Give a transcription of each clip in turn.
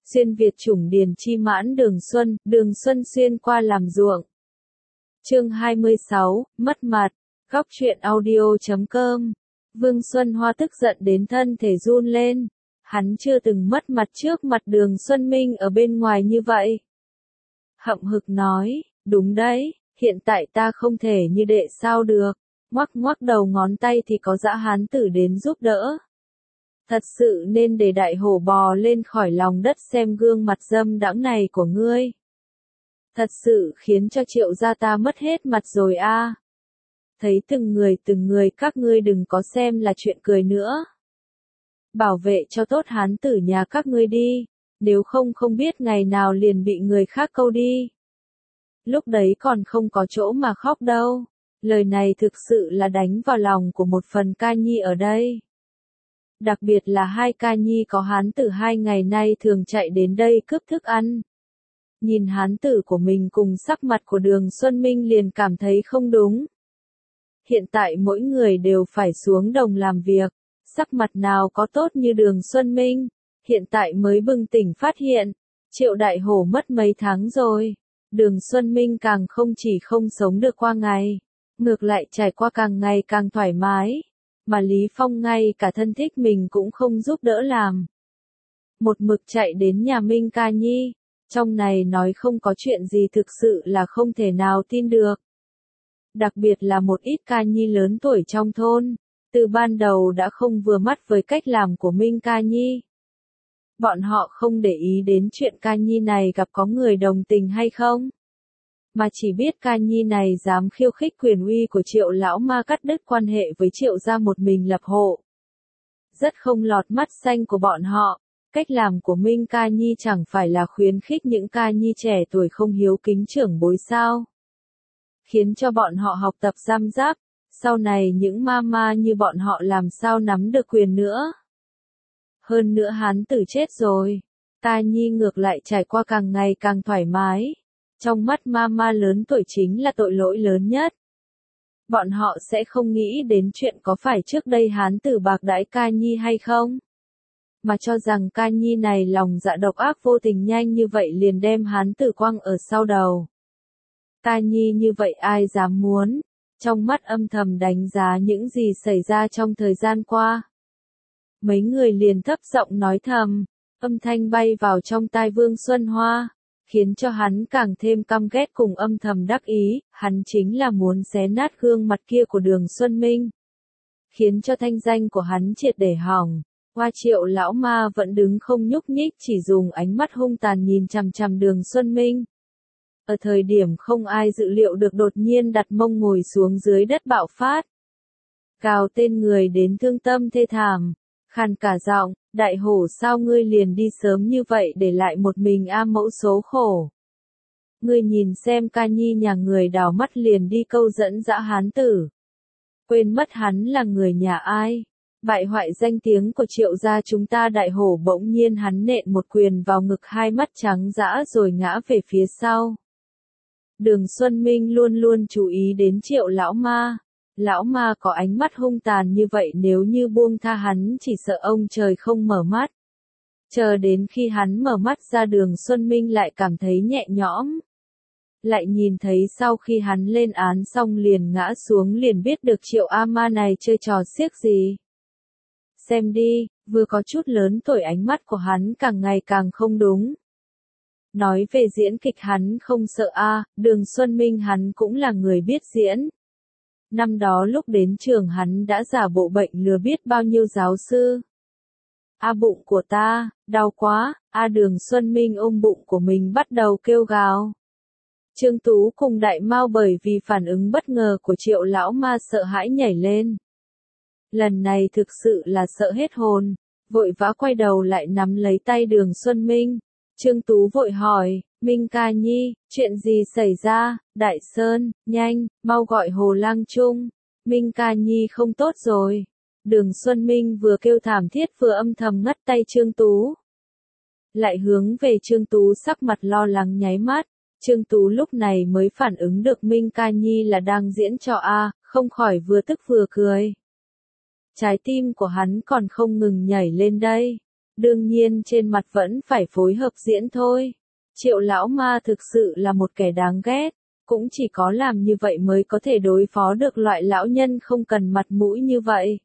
xuyên Việt chủng điền chi mãn đường xuân xuyên qua làm ruộng. Chương 26, mất mặt. Góc truyện audio.com. Vương Xuân Hoa tức giận đến thân thể run lên. Hắn chưa từng mất mặt trước mặt Đường Xuân Minh ở bên ngoài như vậy. Hậm hực nói, đúng đấy, hiện tại ta không thể như đệ sao được. Ngoắc ngoắc đầu ngón tay thì có dã hán tử đến giúp đỡ. Thật sự nên để đại hổ bò lên khỏi lòng đất xem gương mặt dâm đãng này của ngươi. Thật sự khiến cho Triệu gia ta mất hết mặt rồi a. Thấy từng người các ngươi đừng có xem là chuyện cười nữa. Bảo vệ cho tốt hán tử nhà các ngươi đi, nếu không biết ngày nào liền bị người khác câu đi. Lúc đấy còn không có chỗ mà khóc đâu. Lời này thực sự là đánh vào lòng của một phần ca nhi ở đây. Đặc biệt là hai ca nhi có hán tử 2 ngày nay thường chạy đến đây cướp thức ăn. Nhìn hán tử của mình cùng sắc mặt của Đường Xuân Minh liền cảm thấy không đúng. Hiện tại mỗi người đều phải xuống đồng làm việc, sắc mặt nào có tốt như Đường Xuân Minh, hiện tại mới bừng tỉnh phát hiện, Triệu đại hổ mất mấy tháng rồi. Đường Xuân Minh càng không chỉ không sống được qua ngày, ngược lại trải qua càng ngày càng thoải mái, mà Lý Phong ngay cả thân thích mình cũng không giúp đỡ làm. Một mực chạy đến nhà Minh ca nhi, trong này nói không có chuyện gì thực sự là không thể nào tin được. Đặc biệt là một ít ca nhi lớn tuổi trong thôn, từ ban đầu đã không vừa mắt với cách làm của Minh ca nhi. Bọn họ không để ý đến chuyện ca nhi này gặp có người đồng tình hay không, mà chỉ biết ca nhi này dám khiêu khích quyền uy của Triệu lão ma, cắt đứt quan hệ với Triệu gia một mình lập hộ. Rất không lọt mắt xanh của bọn họ, cách làm của Minh ca nhi chẳng phải là khuyến khích những ca nhi trẻ tuổi không hiếu kính trưởng bối sao. Khiến cho bọn họ học tập giam giáp, sau này những mama như bọn họ làm sao nắm được quyền nữa. Hơn nữa hán tử chết rồi, ca nhi ngược lại trải qua càng ngày càng thoải mái. Trong mắt mama lớn tuổi chính là tội lỗi lớn nhất. Bọn họ sẽ không nghĩ đến chuyện có phải trước đây hán tử bạc đãi ca nhi hay không, mà cho rằng ca nhi này lòng dạ độc ác vô tình, nhanh như vậy liền đem hán tử quăng ở sau đầu. Ca nhi như vậy ai dám muốn, trong mắt âm thầm đánh giá những gì xảy ra trong thời gian qua. Mấy người liền thấp giọng nói thầm, âm thanh bay vào trong tai Vương Xuân Hoa, khiến cho hắn càng thêm căm ghét cùng âm thầm đắc ý, hắn chính là muốn xé nát gương mặt kia của Đường Xuân Minh, khiến cho thanh danh của hắn triệt để hỏng. Hoa Triệu lão ma vẫn đứng không nhúc nhích, chỉ dùng ánh mắt hung tàn nhìn chằm chằm Đường Xuân Minh. Ở thời điểm không ai dự liệu được đột nhiên đặt mông ngồi xuống dưới đất bạo phát. Gào tên người đến thương tâm thê thảm, khàn cả giọng, đại hổ sao ngươi liền đi sớm như vậy để lại một mình A mẫu số khổ. Ngươi nhìn xem ca nhi nhà người đào mắt liền đi câu dẫn dã hán tử. Quên mất hắn là người nhà ai. Bại hoại danh tiếng của Triệu gia chúng ta. Đại hổ bỗng nhiên hắn nện một quyền vào ngực, hai mắt trắng dã rồi ngã về phía sau. Đường Xuân Minh luôn luôn chú ý đến Triệu lão ma. Lão ma có ánh mắt hung tàn như vậy, nếu như buông tha hắn chỉ sợ ông trời không mở mắt. Chờ đến khi hắn mở mắt ra, Đường Xuân Minh lại cảm thấy nhẹ nhõm. Lại nhìn thấy sau khi hắn lên án xong liền ngã xuống, liền biết được Triệu A ma này chơi trò xiếc gì. Xem đi, vừa có chút lớn tuổi ánh mắt của hắn càng ngày càng không đúng. Nói về diễn kịch hắn không sợ a, Đường Xuân Minh hắn cũng là người biết diễn. Năm đó lúc đến trường hắn đã giả bộ bệnh lừa biết bao nhiêu giáo sư. A bụng của ta, đau quá, a Đường Xuân Minh ôm bụng của mình bắt đầu kêu gào. Trương Tú cùng Đại Mao bởi vì phản ứng bất ngờ của Triệu lão ma sợ hãi nhảy lên. Lần này thực sự là sợ hết hồn, vội vã quay đầu lại nắm lấy tay Đường Xuân Minh. Trương Tú vội hỏi, Minh ca nhi, chuyện gì xảy ra? Đại Sơn, nhanh, mau gọi Hồ Lang Trung. Minh ca nhi không tốt rồi. Đường Xuân Minh vừa kêu thảm thiết vừa âm thầm ngắt tay Trương Tú. Lại hướng về Trương Tú sắc mặt lo lắng nháy mắt. Trương Tú lúc này mới phản ứng được Minh ca nhi là đang diễn trò a, không khỏi vừa tức vừa cười. Trái tim của hắn còn không ngừng nhảy lên đây. đương nhiên trên mặt vẫn phải phối hợp diễn thôi. Triệu lão ma thực sự là một kẻ đáng ghét, cũng chỉ có làm như vậy mới có thể đối phó được loại lão nhân không cần mặt mũi như vậy.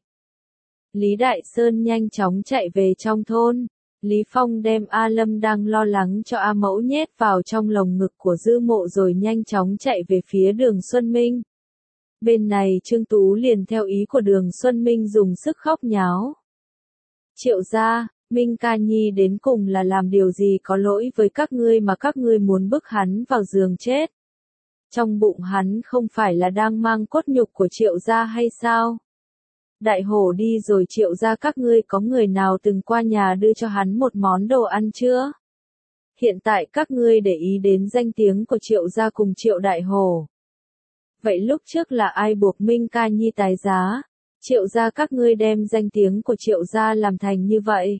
Lý Đại Sơn nhanh chóng chạy về trong thôn. Lý Phong đem A Lâm đang lo lắng cho A Mẫu nhét vào trong lồng ngực của Dư Mộ rồi nhanh chóng chạy về phía Đường Xuân Minh. Bên này Trương Tú liền theo ý của Đường Xuân Minh dùng sức khóc nháo. Triệu gia, Minh Ca Nhi đến cùng là làm điều gì có lỗi với các ngươi mà các ngươi muốn bức hắn vào giường chết? Trong bụng hắn không phải là đang mang cốt nhục của Triệu gia hay sao? Đại hổ đi rồi Triệu gia các ngươi có người nào từng qua nhà đưa cho hắn một món đồ ăn chưa? Hiện tại các ngươi để ý đến danh tiếng của Triệu gia cùng Triệu đại hổ. Vậy lúc trước là ai buộc Minh Ca Nhi tái giá? Triệu gia các ngươi đem danh tiếng của Triệu gia làm thành như vậy.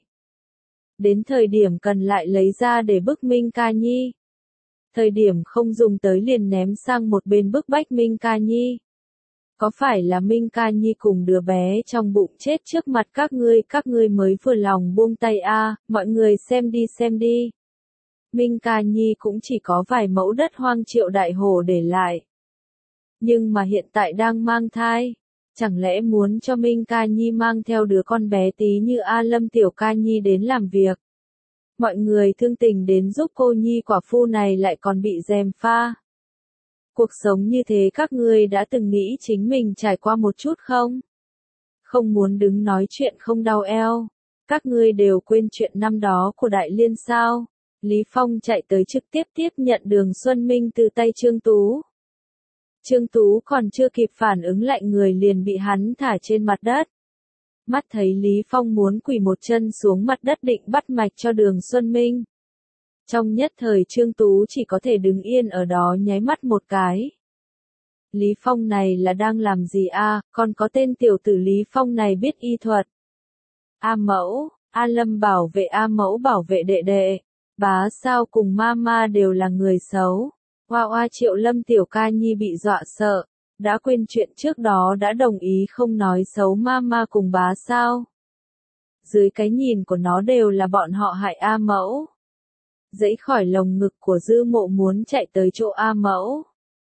Đến thời điểm cần lại lấy ra để bức Minh Ca Nhi. Thời điểm không dùng tới liền ném sang một bên bức bách Minh Ca Nhi. Có phải là Minh Ca Nhi cùng đứa bé trong bụng chết trước mặt các ngươi mới vừa lòng buông tay a, mọi người xem đi. Minh Ca Nhi cũng chỉ có vài mẫu đất hoang Triệu đại hổ để lại. Nhưng mà hiện tại đang mang thai. Chẳng lẽ muốn cho Minh Ca Nhi mang theo đứa con bé tí như A Lâm Tiểu Ca Nhi đến làm việc? Mọi người thương tình đến giúp cô nhi quả phu này lại còn bị gièm pha. Cuộc sống như thế các ngươi đã từng nghĩ chính mình trải qua một chút không? Không muốn đứng nói chuyện không đau eo. Các ngươi đều quên chuyện năm đó của Đại Liên sao? Lý Phong chạy tới trực tiếp nhận Đường Xuân Minh từ tay Trương Tú. Trương Tú còn chưa kịp phản ứng lại người liền bị hắn thả trên mặt đất. Mắt thấy Lý Phong muốn quỳ một chân xuống mặt đất định bắt mạch cho Đường Xuân Minh. Trong nhất thời Trương Tú chỉ có thể đứng yên ở đó nháy mắt một cái. Lý Phong này là đang làm gì a? Còn có tên tiểu tử Lý Phong này biết y thuật. A Mẫu, A Lâm bảo vệ A Mẫu bảo vệ đệ đệ. Bá Sao cùng Mama đều là người xấu. Hoa Triệu Lâm Tiểu Ca Nhi bị dọa sợ, đã quên chuyện trước đó đã đồng ý không nói xấu Mama cùng Bá Sao. Dưới cái nhìn của nó đều là bọn họ hại A Mẫu. Dãy khỏi lồng ngực của Dư Mộ muốn chạy tới chỗ A Mẫu.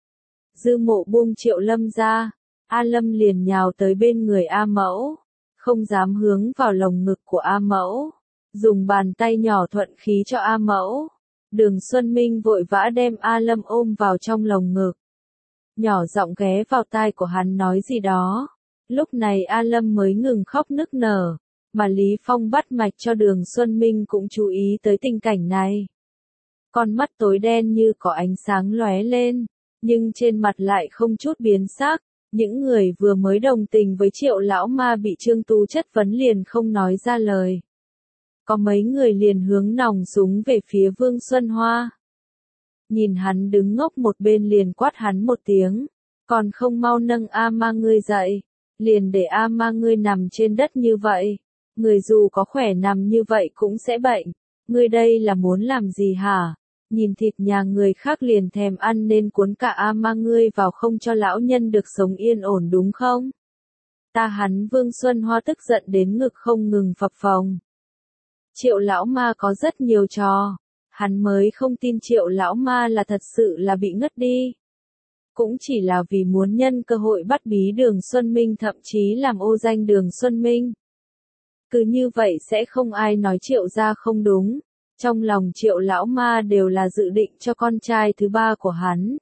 Dư Mộ buông Triệu Lâm ra, A Lâm liền nhào tới bên người A Mẫu, không dám hướng vào lồng ngực của A Mẫu, dùng bàn tay nhỏ thuận khí cho A Mẫu. Đường Xuân Minh vội vã đem A Lâm ôm vào trong lồng ngực. Nhỏ giọng ghé vào tai của hắn nói gì đó. Lúc này A Lâm mới ngừng khóc nức nở, mà Lý Phong bắt mạch cho Đường Xuân Minh cũng chú ý tới tình cảnh này. Con mắt tối đen như có ánh sáng lóe lên, nhưng trên mặt lại không chút biến sắc. Những người vừa mới đồng tình với Triệu lão ma bị Trương Tú chất vấn liền không nói ra lời. Có mấy người liền hướng nòng súng về phía Vương Xuân Hoa. Nhìn hắn đứng ngốc một bên liền quát hắn một tiếng. Còn không mau nâng A Ma ngươi dậy. Liền để A Ma ngươi nằm trên đất như vậy. Người dù có khỏe nằm như vậy cũng sẽ bệnh. Ngươi đây là muốn làm gì hả? Nhìn thịt nhà người khác liền thèm ăn nên cuốn cả A Ma ngươi vào không cho lão nhân được sống yên ổn đúng không? Ta hắn Vương Xuân Hoa tức giận đến ngực không ngừng phập phồng. Triệu lão ma có rất nhiều trò. Hắn mới không tin Triệu lão ma là thật sự là bị ngất đi. Cũng chỉ là vì muốn nhân cơ hội bắt bí Đường Xuân Minh thậm chí làm ô danh Đường Xuân Minh. Cứ như vậy sẽ không ai nói Triệu gia không đúng. Trong lòng Triệu lão ma đều là dự định cho con trai thứ ba của hắn.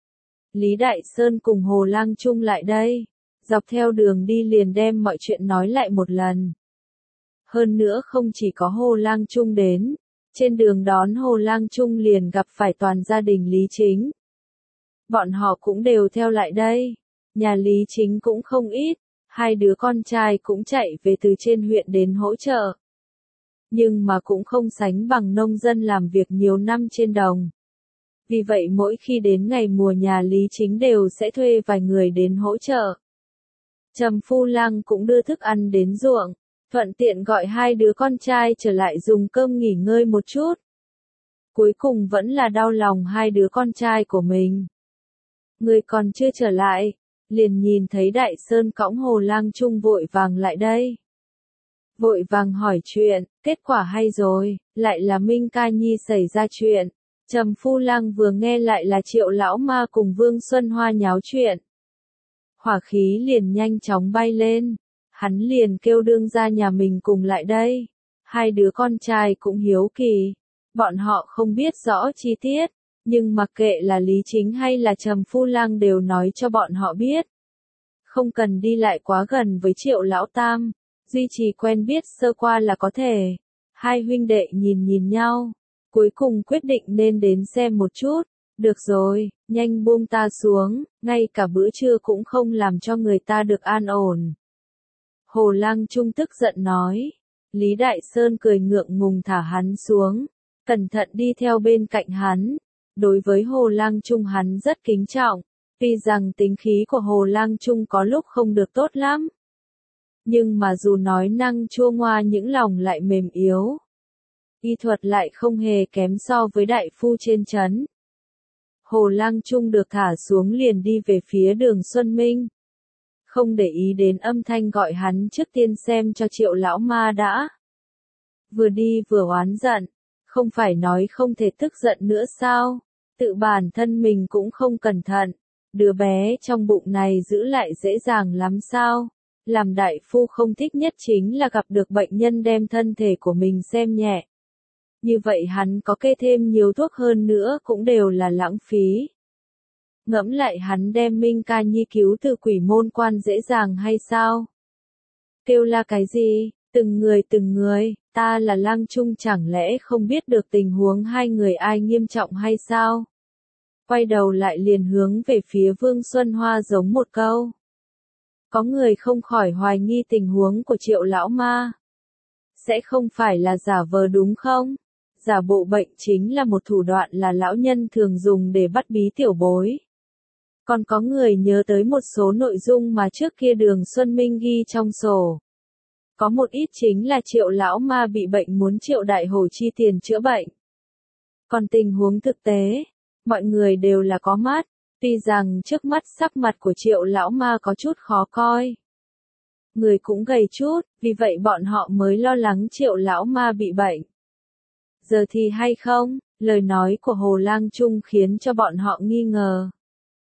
Lý Đại Sơn cùng Hồ Lang Trung lại đây. Dọc theo đường đi liền đem mọi chuyện nói lại một lần. Hơn nữa không chỉ có Hồ Lang Trung đến, trên đường đón Hồ Lang Trung liền gặp phải toàn gia đình Lý Chính. Bọn họ cũng đều theo lại đây, nhà Lý Chính cũng không ít, hai đứa con trai cũng chạy về từ trên huyện đến hỗ trợ. Nhưng mà cũng không sánh bằng nông dân làm việc nhiều năm trên đồng. Vì vậy mỗi khi đến ngày mùa nhà Lý Chính đều sẽ thuê vài người đến hỗ trợ. Trầm Phu Lang cũng đưa thức ăn đến ruộng. Thuận tiện gọi hai đứa con trai trở lại dùng cơm nghỉ ngơi một chút. Cuối cùng vẫn là đau lòng hai đứa con trai của mình. Người còn chưa trở lại, liền nhìn thấy Đại Sơn cõng Hồ Lang Trung vội vàng lại đây. vội vàng hỏi chuyện, kết quả hay rồi, lại là Minh Ca Nhi xảy ra chuyện. Trầm Phu Lang vừa nghe lại là Triệu lão ma cùng Vương Xuân Hoa nháo chuyện. Hỏa khí liền nhanh chóng bay lên, hắn liền kêu đương gia nhà mình cùng lại đây. Hai đứa con trai cũng hiếu kỳ, bọn họ không biết rõ chi tiết, nhưng mặc kệ là Lý Chính hay là Trầm Phu Lang đều nói cho bọn họ biết. Không cần đi lại quá gần với Triệu lão tam, duy trì quen biết sơ qua là có thể. Hai huynh đệ nhìn nhau, cuối cùng quyết định nên đến xem một chút. Được rồi, nhanh buông ta xuống, ngay cả bữa trưa cũng không làm cho người ta được an ổn. Hồ Lang Trung tức giận nói. Lý Đại Sơn cười ngượng ngùng thả hắn xuống, cẩn thận đi theo bên cạnh hắn. Đối với Hồ Lang Trung hắn rất kính trọng, tuy rằng tính khí của Hồ Lang Trung có lúc không được tốt lắm. Nhưng mà dù nói năng chua ngoa những lòng lại mềm yếu. Y thuật lại không hề kém so với đại phu trên trấn. Hồ Lang Trung được thả xuống liền đi về phía đường Xuân Minh. Không để ý đến âm thanh gọi hắn trước tiên xem cho Triệu lão ma đã. Vừa đi vừa oán giận, không phải nói không thể tức giận nữa sao, tự bản thân mình cũng không cẩn thận, đứa bé trong bụng này giữ lại dễ dàng lắm sao, làm đại phu không thích nhất chính là gặp được bệnh nhân đem thân thể của mình xem nhẹ. Như vậy hắn có kê thêm nhiều thuốc hơn nữa cũng đều là lãng phí. Ngẫm lại hắn đem Minh Ca Nhi cứu từ quỷ môn quan dễ dàng hay sao? Kêu là cái gì? Từng người, ta là Lang Trung chẳng lẽ không biết được tình huống hai người ai nghiêm trọng hay sao? Quay đầu lại liền hướng về phía Vương Xuân Hoa giống một câu. Có người không khỏi hoài nghi tình huống của Triệu lão ma. Sẽ không phải là giả vờ đúng không? Giả bộ bệnh chính là một thủ đoạn là lão nhân thường dùng để bắt bí tiểu bối. Còn có người nhớ tới một số nội dung mà trước kia Đường Xuân Minh ghi trong sổ. Có một ít chính là Triệu lão ma bị bệnh muốn Triệu đại hổ chi tiền chữa bệnh. Còn tình huống thực tế, mọi người đều là có mắt, tuy rằng trước mắt sắc mặt của Triệu lão ma có chút khó coi. Người cũng gầy chút, vì vậy bọn họ mới lo lắng Triệu lão ma bị bệnh. Giờ thì hay không, lời nói của Hồ Lang Trung khiến cho bọn họ nghi ngờ.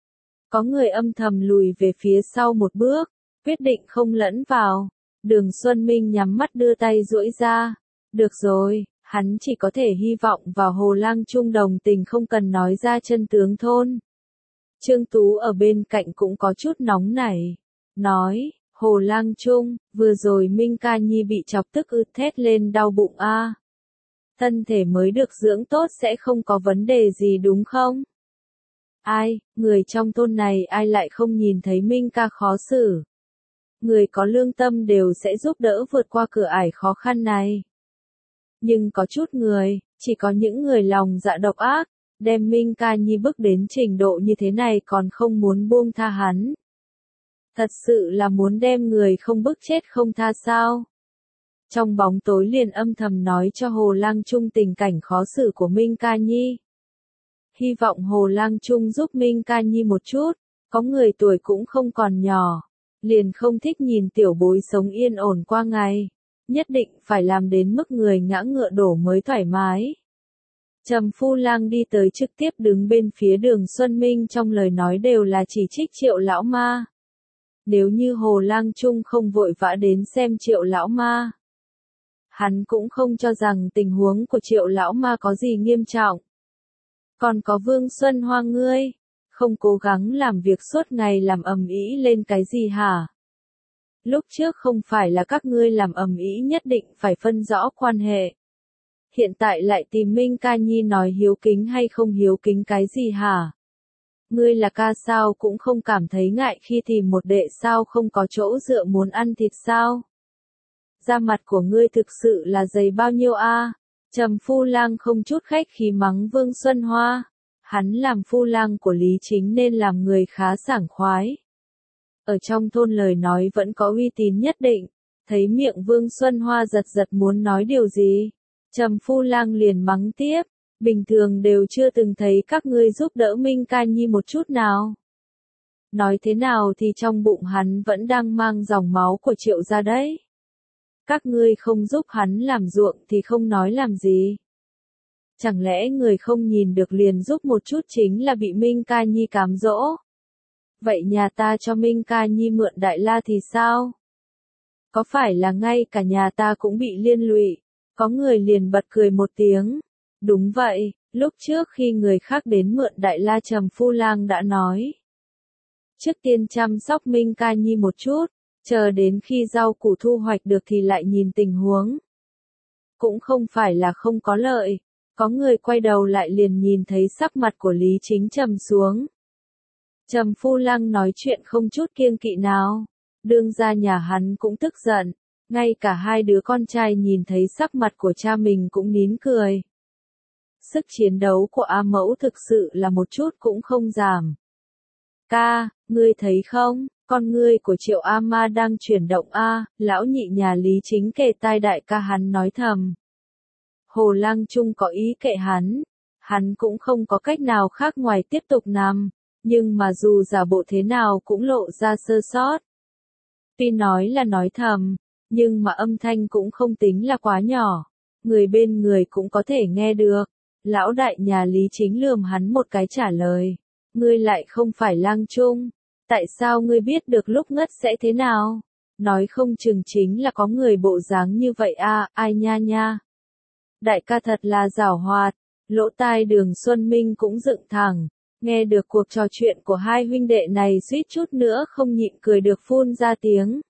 Có người âm thầm lùi về phía sau một bước, quyết định không lẫn vào. Đường Xuân Minh nhắm mắt đưa tay duỗi ra. Được rồi, hắn chỉ có thể hy vọng vào Hồ Lang Trung đồng tình không cần nói ra chân tướng thôn. Trương Tú ở bên cạnh cũng có chút nóng nảy. Nói, Hồ Lang Trung, vừa rồi Minh Ca Nhi bị chọc tức thét lên đau bụng a. Thân thể mới được dưỡng tốt sẽ không có vấn đề gì đúng không? Ai, người trong thôn này ai lại không nhìn thấy Minh Ca khó xử. Người có lương tâm đều sẽ giúp đỡ vượt qua cửa ải khó khăn này. Nhưng có chút người, chỉ có những người lòng dạ độc ác, đem Minh Ca Nhi bức đến trình độ như thế này còn không muốn buông tha hắn. Thật sự là muốn đem người không bức chết không tha sao? Trong bóng tối liền âm thầm nói cho Hồ Lang Trung tình cảnh khó xử của Minh Ca Nhi. Hy vọng Hồ Lang Trung giúp Minh Ca Nhi một chút, có người tuổi cũng không còn nhỏ, liền không thích nhìn tiểu bối sống yên ổn qua ngày, nhất định phải làm đến mức người ngã ngựa đổ mới thoải mái. Trầm Phu Lang đi tới trực tiếp đứng bên phía Đường Xuân Minh trong lời nói đều là chỉ trích Triệu lão ma. Nếu như Hồ Lang Trung không vội vã đến xem Triệu lão ma, hắn cũng không cho rằng tình huống của Triệu lão ma có gì nghiêm trọng. Còn có Vương Xuân Hoa ngươi, không cố gắng làm việc suốt ngày làm ầm ĩ lên cái gì hả? Lúc trước không phải là các ngươi làm ầm ĩ nhất định phải phân rõ quan hệ. Hiện tại lại tìm Minh Ca Nhi nói hiếu kính hay không hiếu kính cái gì hả? Ngươi là ca sao cũng không cảm thấy ngại khi tìm một đệ sao không có chỗ dựa muốn ăn thịt sao? Da mặt của ngươi thực sự là dày bao nhiêu a? Trầm Phu Lang không chút khách khí mắng Vương Xuân Hoa. Hắn làm phu lang của Lý Chính nên làm người khá sảng khoái. Ở trong thôn lời nói vẫn có uy tín nhất định. Thấy miệng Vương Xuân Hoa giật giật muốn nói điều gì. Trầm Phu Lang liền mắng tiếp. Bình thường đều chưa từng thấy các ngươi giúp đỡ Minh Ca Nhi một chút nào. Nói thế nào thì trong bụng hắn vẫn đang mang dòng máu của Triệu gia đấy. Các ngươi không giúp hắn làm ruộng thì không nói làm gì. Chẳng lẽ người không nhìn được liền giúp một chút chính là bị Minh Ca Nhi cám dỗ? Vậy nhà ta cho Minh Ca Nhi mượn Đại La thì sao? Có phải là ngay cả nhà ta cũng bị liên lụy? Có người liền bật cười một tiếng. Đúng vậy, lúc trước khi người khác đến mượn Đại La Trầm Phu Lang đã nói. Trước tiên chăm sóc Minh Ca Nhi một chút, chờ đến khi rau củ thu hoạch được thì lại nhìn tình huống. Cũng không phải là không có lợi, có người quay đầu lại liền nhìn thấy sắc mặt của Lý Chính trầm xuống. Trầm Phu Lang nói chuyện không chút kiêng kỵ nào, đương ra nhà hắn cũng tức giận, ngay cả hai đứa con trai nhìn thấy sắc mặt của cha mình cũng nín cười. Sức chiến đấu của A Mẫu thực sự là một chút cũng không giảm. Ca, ngươi thấy không, con ngươi của Triệu A Ma đang chuyển động a, lão nhị nhà Lý Chính kề tai đại ca hắn nói thầm. Hồ Lang Trung có ý kệ hắn cũng không có cách nào khác ngoài tiếp tục nằm, nhưng mà dù giả bộ thế nào cũng lộ ra sơ sót. Tuy nói là nói thầm, nhưng mà âm thanh cũng không tính là quá nhỏ, người bên người cũng có thể nghe được. Lão đại nhà Lý Chính lườm hắn một cái trả lời. Ngươi lại không phải Lang Trung, tại sao ngươi biết được lúc ngất sẽ thế nào? Nói không chừng chính là có người bộ dáng như vậy a, ai nha nha. Đại ca thật là giảo hoạt, lỗ tai Đường Xuân Minh cũng dựng thẳng, nghe được cuộc trò chuyện của hai huynh đệ này suýt chút nữa không nhịn cười được phun ra tiếng.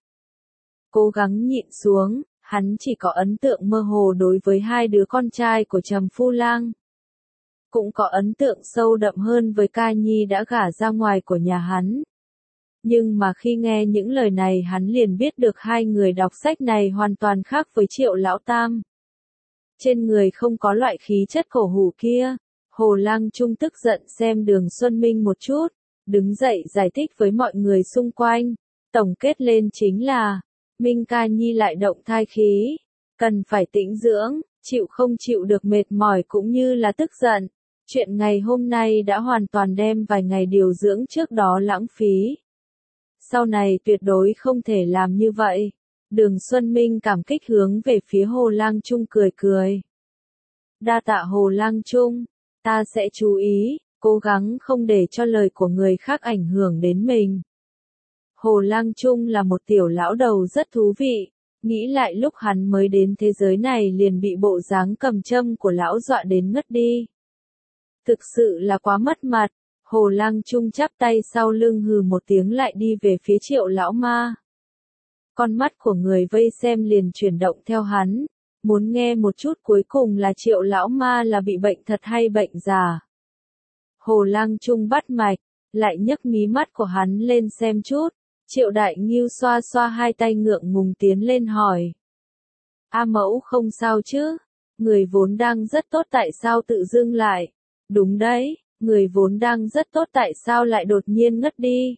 Cố gắng nhịn xuống, hắn chỉ có ấn tượng mơ hồ đối với hai đứa con trai của Trầm Phu Lang. Cũng có ấn tượng sâu đậm hơn với Ca Nhi đã gả ra ngoài của nhà hắn. Nhưng mà khi nghe những lời này hắn liền biết được hai người đọc sách này hoàn toàn khác với Triệu Lão Tam. Trên người không có loại khí chất cổ hủ kia. Hồ Lang Trung tức giận xem Đường Xuân Minh một chút, đứng dậy giải thích với mọi người xung quanh. Tổng kết lên chính là, Minh Ca Nhi lại động thai khí, cần phải tĩnh dưỡng, chịu không chịu được mệt mỏi cũng như là tức giận. Chuyện ngày hôm nay đã hoàn toàn đem vài ngày điều dưỡng trước đó lãng phí. Sau này tuyệt đối không thể làm như vậy. Đường Xuân Minh cảm kích hướng về phía Hồ Lang Trung cười cười. Đa tạ Hồ Lang Trung, ta sẽ chú ý, cố gắng không để cho lời của người khác ảnh hưởng đến mình. Hồ Lang Trung là một tiểu lão đầu rất thú vị, nghĩ lại lúc hắn mới đến thế giới này liền bị bộ dáng cầm châm của lão dọa đến ngất đi. Thực sự là quá mất mặt. Hồ Lang Trung chắp tay sau lưng hừ một tiếng lại đi về phía Triệu Lão Ma. Con mắt của người vây xem liền chuyển động theo hắn, muốn nghe một chút cuối cùng là Triệu Lão Ma là bị bệnh thật hay bệnh già. Hồ Lang Trung bắt mạch, lại nhấc mí mắt của hắn lên xem chút. Triệu Đại Ngưu xoa xoa hai tay ngượng ngùng tiến lên hỏi. A Mẫu không sao chứ? Người vốn đang rất tốt tại sao tự dưng lại? Đúng đấy, người vốn đang rất tốt tại sao lại đột nhiên ngất đi?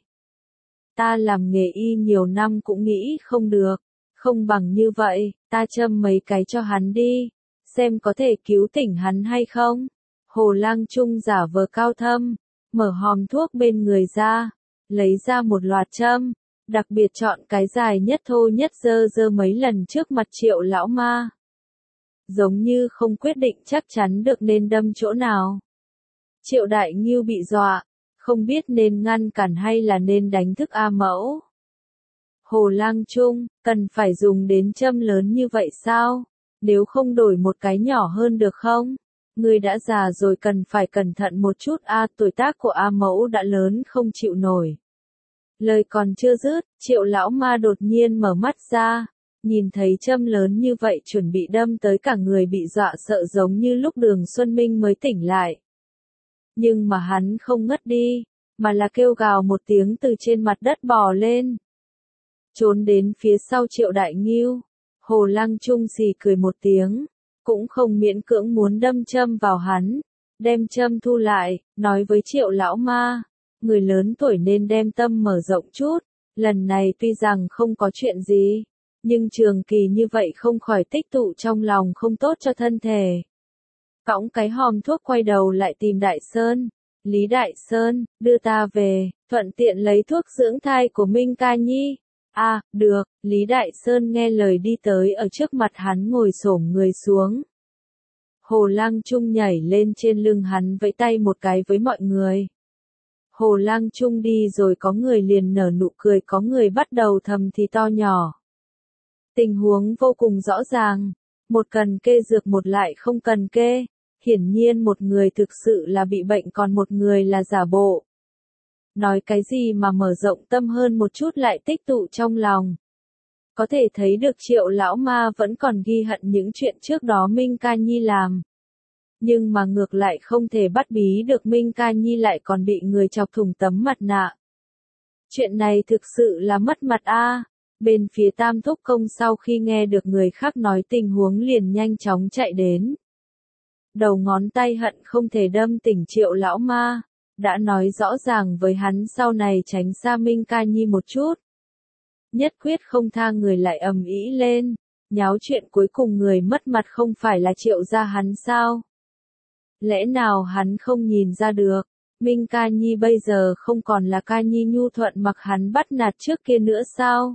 Ta làm nghề y nhiều năm cũng nghĩ không được, không bằng như vậy, ta châm mấy cái cho hắn đi, xem có thể cứu tỉnh hắn hay không. Hồ Lang Trung giả vờ cao thâm, mở hòm thuốc bên người ra, lấy ra một loạt châm, đặc biệt chọn cái dài nhất thô nhất dơ dơ mấy lần trước mặt Triệu Lão Ma. Giống như không quyết định chắc chắn được nên đâm chỗ nào. Triệu Đại Ngưu bị dọa, không biết nên ngăn cản hay là nên đánh thức A Mẫu. Hồ Lang Trung, cần phải dùng đến châm lớn như vậy sao? Nếu không đổi một cái nhỏ hơn được không? Người đã già rồi cần phải cẩn thận một chút a, tuổi tác của A Mẫu đã lớn không chịu nổi. Lời còn chưa dứt, Triệu Lão Ma đột nhiên mở mắt ra, nhìn thấy châm lớn như vậy chuẩn bị đâm tới cả người bị dọa sợ giống như lúc Đường Xuân Minh mới tỉnh lại. Nhưng mà hắn không ngất đi, mà là kêu gào một tiếng từ trên mặt đất bò lên. Trốn đến phía sau Triệu Đại Ngưu, Hồ Lang Trung xì cười một tiếng, cũng không miễn cưỡng muốn đâm châm vào hắn, đem châm thu lại, nói với Triệu Lão Ma, người lớn tuổi nên đem tâm mở rộng chút, lần này tuy rằng không có chuyện gì, nhưng trường kỳ như vậy không khỏi tích tụ trong lòng không tốt cho thân thể. Cõng cái hòm thuốc quay đầu lại tìm Đại Sơn. Lý Đại Sơn, đưa ta về, thuận tiện lấy thuốc dưỡng thai của Minh Ca Nhi. Được, Lý Đại Sơn nghe lời đi tới ở trước mặt hắn ngồi xổm người xuống. Hồ Lang Trung nhảy lên trên lưng hắn vẫy tay một cái với mọi người. Hồ Lang Trung đi rồi có người liền nở nụ cười, có người bắt đầu thầm thì to nhỏ. Tình huống vô cùng rõ ràng, một cần kê dược một lại không cần kê, hiển nhiên một người thực sự là bị bệnh còn một người là giả bộ. Nói cái gì mà mở rộng tâm hơn một chút lại tích tụ trong lòng. Có thể thấy được Triệu lão ma vẫn còn ghi hận những chuyện trước đó Minh Ca Nhi làm. Nhưng mà ngược lại không thể bắt bí được Minh Ca Nhi lại còn bị người chọc thủng tấm mặt nạ. Chuyện này thực sự là mất mặt a. Bên phía Tam Thúc Công sau khi nghe được người khác nói tình huống liền nhanh chóng chạy đến. Đầu ngón tay hận không thể đâm tỉnh Triệu lão ma, đã nói rõ ràng với hắn sau này tránh xa Minh Ca Nhi một chút. Nhất quyết không tha người lại ầm ĩ lên, nháo chuyện cuối cùng người mất mặt không phải là Triệu gia hắn sao? Lẽ nào hắn không nhìn ra được, Minh Ca Nhi bây giờ không còn là Ca Nhi nhu thuận mặc hắn bắt nạt trước kia nữa sao?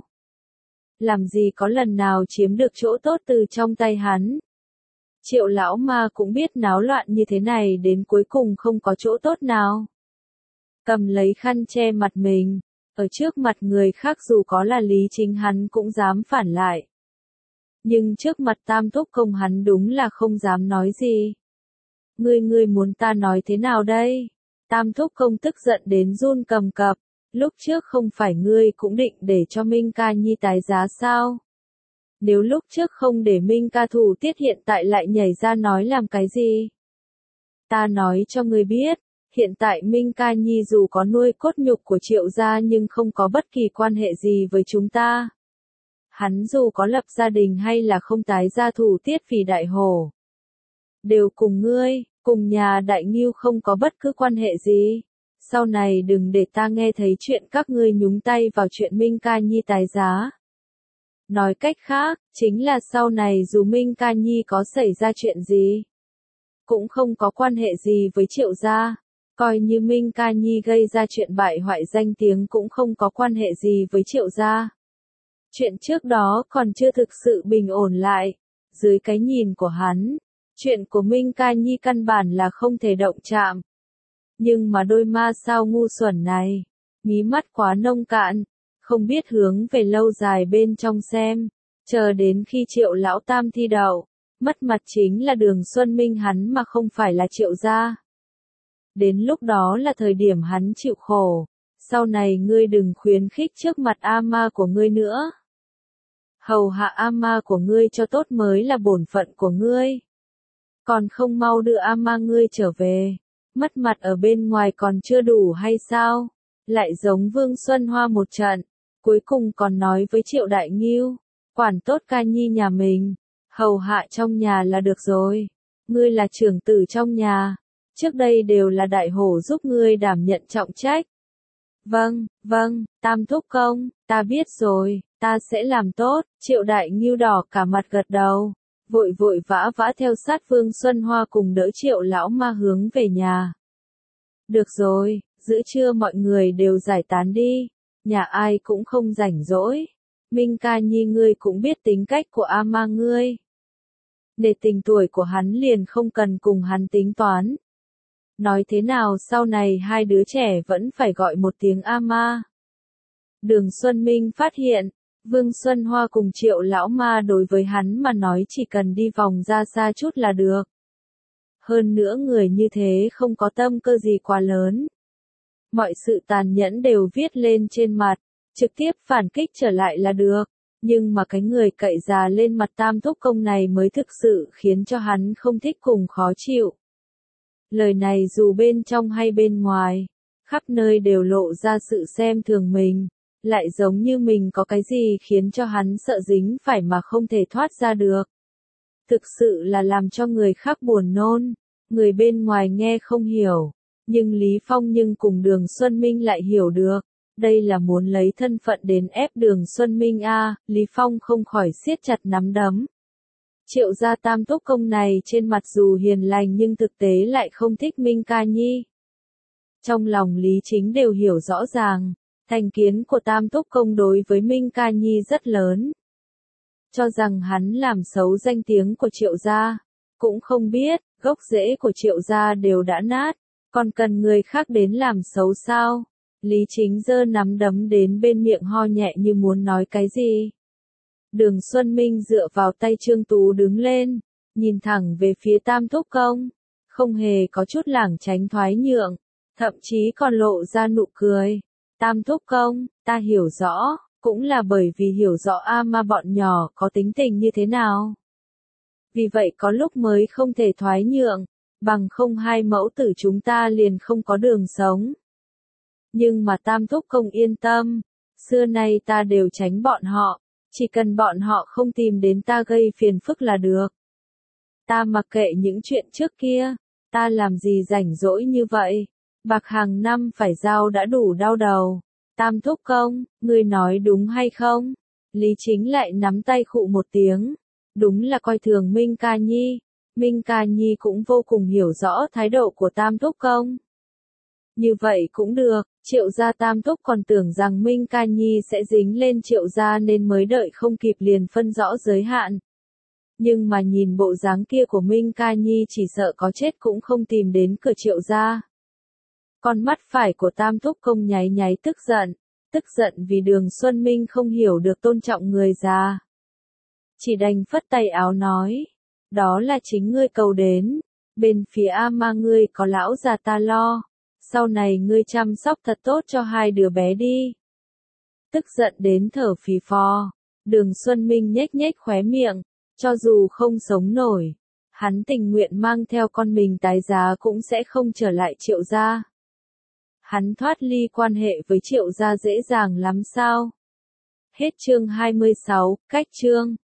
Làm gì có lần nào chiếm được chỗ tốt từ trong tay hắn? Triệu lão ma cũng biết náo loạn như thế này đến cuối cùng không có chỗ tốt nào. Cầm lấy khăn che mặt mình, ở trước mặt người khác dù có là Lý Chính hắn cũng dám phản lại. Nhưng trước mặt Tam Thúc Công hắn đúng là không dám nói gì. Ngươi muốn ta nói thế nào đây? Tam Thúc Công tức giận đến run cầm cập, lúc trước không phải ngươi cũng định để cho Minh Ca Nhi tái giá sao? Nếu lúc trước không để Minh Ca thủ tiết hiện tại lại nhảy ra nói làm cái gì? Ta nói cho ngươi biết, hiện tại Minh Ca Nhi dù có nuôi cốt nhục của Triệu gia nhưng không có bất kỳ quan hệ gì với chúng ta. Hắn dù có lập gia đình hay là không tái gia thủ tiết vì đại hổ, đều cùng ngươi, cùng nhà Đại Ngưu không có bất cứ quan hệ gì. Sau này đừng để ta nghe thấy chuyện các ngươi nhúng tay vào chuyện Minh Ca Nhi tái giá. Nói cách khác, chính là sau này dù Minh Ca Nhi có xảy ra chuyện gì, cũng không có quan hệ gì với Triệu gia. Coi như Minh Ca Nhi gây ra chuyện bại hoại danh tiếng cũng không có quan hệ gì với Triệu gia. Chuyện trước đó còn chưa thực sự bình ổn lại. Dưới cái nhìn của hắn, chuyện của Minh Ca Nhi căn bản là không thể động chạm. Nhưng mà đôi ma sao ngu xuẩn này, mí mắt quá nông cạn, không biết hướng về lâu dài bên trong xem, chờ đến khi Triệu lão tam thi đậu, mất mặt chính là Đường Xuân Minh hắn mà không phải là Triệu gia. Đến lúc đó là thời điểm hắn chịu khổ, sau này ngươi đừng khuyến khích trước mặt A-ma của ngươi nữa. Hầu hạ A-ma của ngươi cho tốt mới là bổn phận của ngươi. Còn không mau đưa A-ma ngươi trở về, mất mặt ở bên ngoài còn chưa đủ hay sao? Lại giống Vương Xuân Hoa một trận, cuối cùng còn nói với Triệu Đại Ngưu, quản tốt Ca Nhi nhà mình, hầu hạ trong nhà là được rồi. Ngươi là trưởng tử trong nhà, trước đây đều là đại hổ giúp ngươi đảm nhận trọng trách. Vâng, Tam Thúc Công, ta biết rồi, ta sẽ làm tốt. Triệu Đại Ngưu đỏ cả mặt gật đầu, vội vã theo sát Vương Xuân Hoa cùng đỡ Triệu lão ma hướng về nhà. Được rồi, giữa trưa mọi người đều giải tán đi, nhà ai cũng không rảnh rỗi. Minh Ca Nhi ngươi cũng biết tính cách của A-ma ngươi. Để tình tuổi của hắn liền không cần cùng hắn tính toán. Nói thế nào sau này hai đứa trẻ vẫn phải gọi một tiếng A-ma. Đường Xuân Minh phát hiện, Vương Xuân Hoa cùng Triệu lão ma đối với hắn mà nói chỉ cần đi vòng ra xa chút là được. Hơn nữa người như thế không có tâm cơ gì quá lớn. Mọi sự tàn nhẫn đều viết lên trên mặt, trực tiếp phản kích trở lại là được. Nhưng mà cái người cậy già lên mặt Tam Thúc Công này mới thực sự khiến cho hắn không thích cùng khó chịu. Lời này dù bên trong hay bên ngoài, khắp nơi đều lộ ra sự xem thường mình, lại giống như mình có cái gì khiến cho hắn sợ dính phải mà không thể thoát ra được. Thực sự là làm cho người khác buồn nôn, người bên ngoài nghe không hiểu, nhưng Lý Phong cùng Đường Xuân Minh lại hiểu được. Đây là muốn lấy thân phận đến ép Đường Xuân Minh a. Lý Phong không khỏi siết chặt nắm đấm. Triệu gia Tam Thúc Công này trên mặt dù hiền lành nhưng thực tế lại không thích Minh Ca Nhi. Trong lòng Lý Chính đều hiểu rõ ràng, Thành kiến của Tam Thúc Công đối với Minh Ca Nhi rất lớn. Cho rằng hắn làm xấu danh tiếng của Triệu gia. Cũng không biết, gốc rễ của Triệu gia đều đã nát, còn cần người khác đến làm xấu sao? Lý Chính giơ nắm đấm đến bên miệng ho nhẹ như muốn nói cái gì. Đường Xuân Minh dựa vào tay Trương Tú đứng lên, nhìn thẳng về phía Tam Thúc Công, không hề có chút lảng tránh thoái nhượng, thậm chí còn lộ ra nụ cười. Tam Thúc Công, ta hiểu rõ, cũng là bởi vì hiểu rõ mà bọn nhỏ có tính tình như thế nào. Vì vậy có lúc mới không thể thoái nhượng, bằng không hai mẫu tử chúng ta liền không có đường sống. Nhưng mà Tam Thúc Công yên tâm, xưa nay ta đều tránh bọn họ, chỉ cần bọn họ không tìm đến ta gây phiền phức là được. Ta mặc kệ những chuyện trước kia, ta làm gì rảnh rỗi như vậy, bạc hàng năm phải giao đã đủ đau đầu. Tam Thúc Công, ngươi nói đúng hay không? Lý Chính lại nắm tay khụ một tiếng, đúng là coi thường Minh Ca Nhi. Minh Ca Nhi cũng vô cùng hiểu rõ thái độ của Tam Thúc Công. Như vậy cũng được, Triệu gia Tam Thúc còn tưởng rằng Minh Ca Nhi sẽ dính lên Triệu gia nên mới đợi không kịp liền phân rõ giới hạn. Nhưng mà nhìn bộ dáng kia của Minh Ca Nhi chỉ sợ có chết cũng không tìm đến cửa Triệu gia. Con mắt phải của Tam Thúc Công nháy nháy tức giận vì Đường Xuân Minh không hiểu được tôn trọng người già. Chỉ đành phất tay áo nói, đó là chính ngươi cầu đến, bên phía mà ngươi có lão già ta lo, sau này ngươi chăm sóc thật tốt cho hai đứa bé đi. Tức giận đến thở phì phò, Đường Xuân Minh nhếch nhếch khóe miệng, cho dù không sống nổi, hắn tình nguyện mang theo con mình tái giá cũng sẽ không trở lại Triệu gia. Hắn thoát ly quan hệ với Triệu gia dễ dàng lắm sao? Hết chương 26, cách chương.